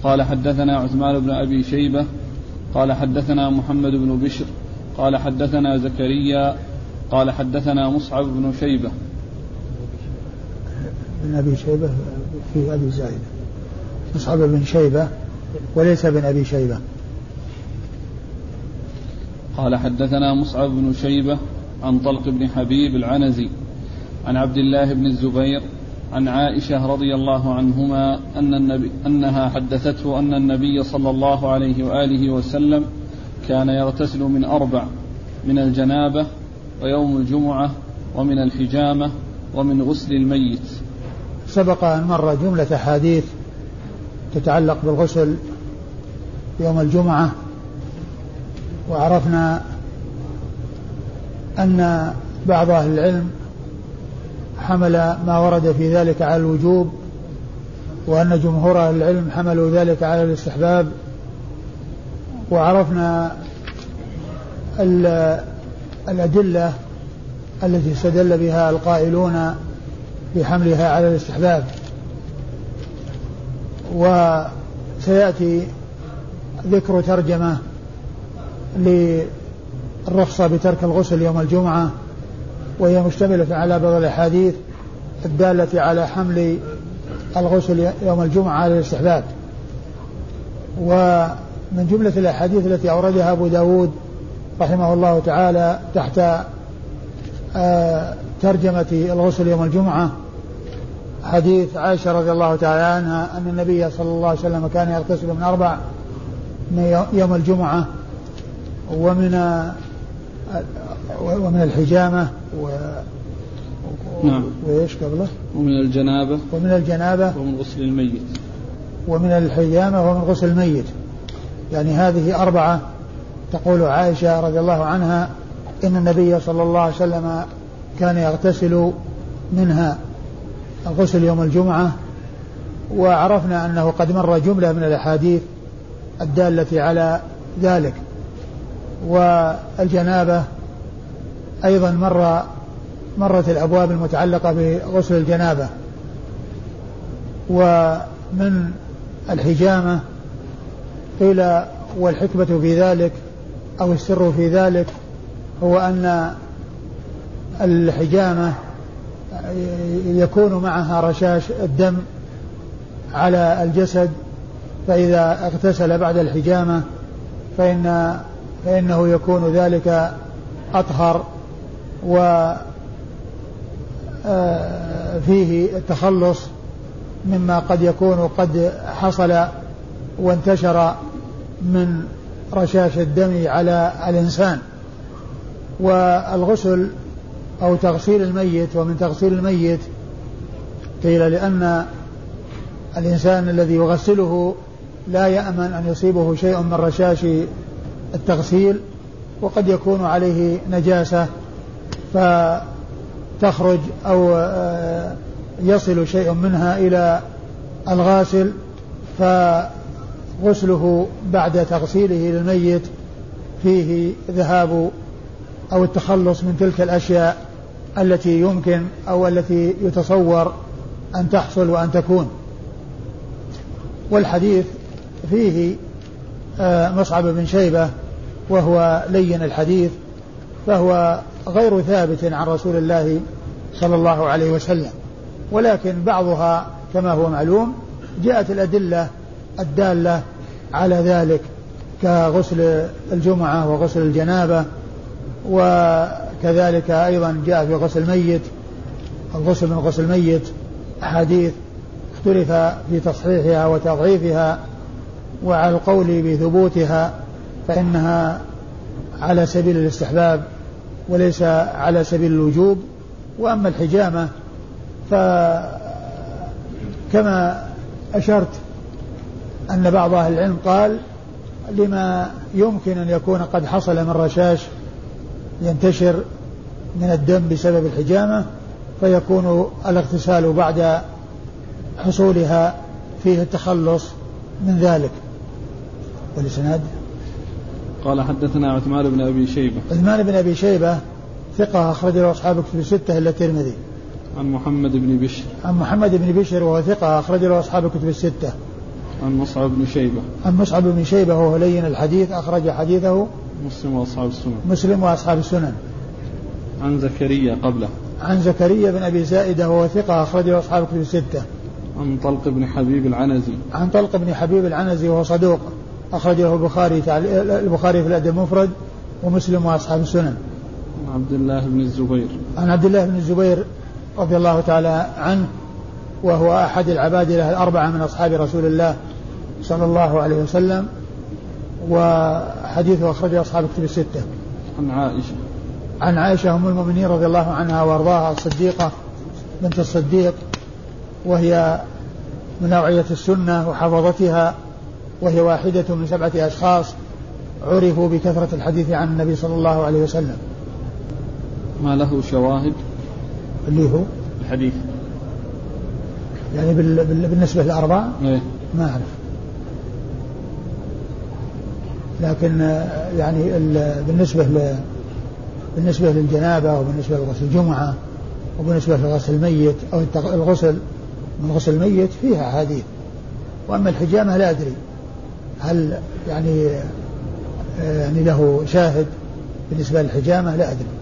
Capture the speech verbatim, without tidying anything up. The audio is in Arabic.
قال حدثنا عثمان بن أبي شيبة قال حدثنا محمد بن بشر قال حدثنا زكريا قال حدثنا مصعب بن شيبة بن أبي شيبة في أبي زايد مصعب بن شيبة وليس بن أبي شيبة. قال حدثنا مصعب بن شيبة عن طلق بن حبيب العنزي عن عبد الله بن الزبير عن عائشة رضي الله عنهما أن النبي أنها حدثته أن النبي صلى الله عليه وآله وسلم كان يغتسل من أربع: من الجنابة ويوم الجمعة ومن الحجامة ومن غسل الميت. سبق أن مر جملة حديث تتعلق بالغسل يوم الجمعة، وعرفنا أن بعض أهل العلم حمل ما ورد في ذلك على الوجوب، وأن جمهور أهل العلم حملوا ذلك على الاستحباب. وعرفنا الأدلة التي استدل بها القائلون بحملها على الاستحباب. وسيأتي ذكر ترجمة للرخصة بترك الغسل يوم الجمعة، وهي مشتملة على بعض الأحاديث الدالة على حمل الغسل يوم الجمعة على الاستحباب. ومن جملة الأحاديث التي أوردها أبو داود رحمه الله تعالى تحت ترجمة الغسل يوم الجمعة حديث عائشة رضي الله تعالى عنها أن النبي صلى الله عليه وسلم كان يغتسل من أربع: من يوم الجمعة ومن ومن الحجامة و نعم. وإيش قبله؟ ومن الجنابة ومن الجنابة ومن غسل الميت ومن الحجامة ومن غسل الميت. يعني هذه أربعة. تقول عائشة رضي الله عنها إن النبي صلى الله عليه وسلم كان يغتسل منها الغسل يوم الجمعة. وعرفنا أنه قد مر جملة من الأحاديث الدالة على ذلك. والجنابة أيضا مر مرت الأبواب المتعلقة بغسل الجنابة. ومن الحجامة قيل والحكمة في ذلك أو السر في ذلك هو أن الحجامة يكون معها رشاش الدم على الجسد، فإذا اغتسل بعد الحجامة فإن فإنه يكون ذلك أطهر، وفيه التخلص مما قد يكون قد حصل وانتشر من رشاش الدم على الإنسان. والغسل أو تغسيل الميت، ومن تغسيل الميت قيل لأن الإنسان الذي يغسله لا يأمن أن يصيبه شيء من رشاش التغسيل، وقد يكون عليه نجاسة فتخرج أو يصل شيء منها إلى الغاسل، فغسله بعد تغسيله للميت فيه ذهاب أو التخلص من تلك الأشياء التي يمكن أو التي يتصور أن تحصل وأن تكون. والحديث فيه مصعب بن شيبة وهو لين الحديث، فهو غير ثابت عن رسول الله صلى الله عليه وسلم، ولكن بعضها كما هو معلوم جاءت الأدلة الدالة على ذلك كغسل الجمعة وغسل الجنابة، وكذلك أيضا جاء في غسل الميت الغسل من غسل الميت أحاديث اختلف في تصحيحها وتضعيفها، وعلى القول بثبوتها فإنها على سبيل الاستحباب وليس على سبيل الوجوب. وأما الحجامة فكما أشرت أن بعض أهل العلم قال لما يمكن أن يكون قد حصل من رشاش ينتشر من الدم بسبب الحجامة، فيكون الاغتسال بعد حصولها فيه التخلص من ذلك. والإسناد قال حدثنا عثمان بن أبي شيبة. عثمان بن أبي شيبة ثقة أخرج له أصحاب كتب الستة إلا الترمذي. عن محمد بن بشر. عن محمد بن بشر وهو ثقة أخرج له أصحاب كتب الستة. عن مصعب بن شيبة عن مصعب بن شيبة وهو لين الحديث أخرج حديثه مسلم وأصحاب السنن مسلم وأصحاب السنن. عن زكريا قبله عن زكريا بن أبي زائدة وهو ثقة أخرجه أصحاب الكتب الستة. عن طلق بن حبيب العنزي عن طلق بن حبيب العنزي وهو صدوق أخرجه البخاري البخاري في الأدب المفرد ومسلم وأصحاب السنن. عن عبد الله بن الزبير عن عبد الله بن الزبير رضي الله تعالى عنه وهو أحد العبادلة الأربعة من أصحاب رسول الله صلى الله عليه وسلم وحديثه أخرجه أصحاب الكتب الستة. عن عائشة عن عائشة أم المؤمنين رضي الله عنها وأرضاها الصديقة بنت الصديق وهي من نوعية السنة وحفظتها وهي واحدة من سبعة أشخاص عرفوا بكثرة الحديث عن النبي صلى الله عليه وسلم. ما له شواهد اللي هو الحديث يعني بال... بال... بالنسبة للأربعة إيه؟ ما أعرف، لكن يعني ال... بالنسبة ل... بالنسبة للجنابة وبالنسبة لغسل الجمعة وبالنسبة لغسل الميت أو الغسل من غسل الميت فيها حديث. وأما الحجامة لا أدري هل يعني يعني له شاهد بالنسبة للحجامة لا أدري.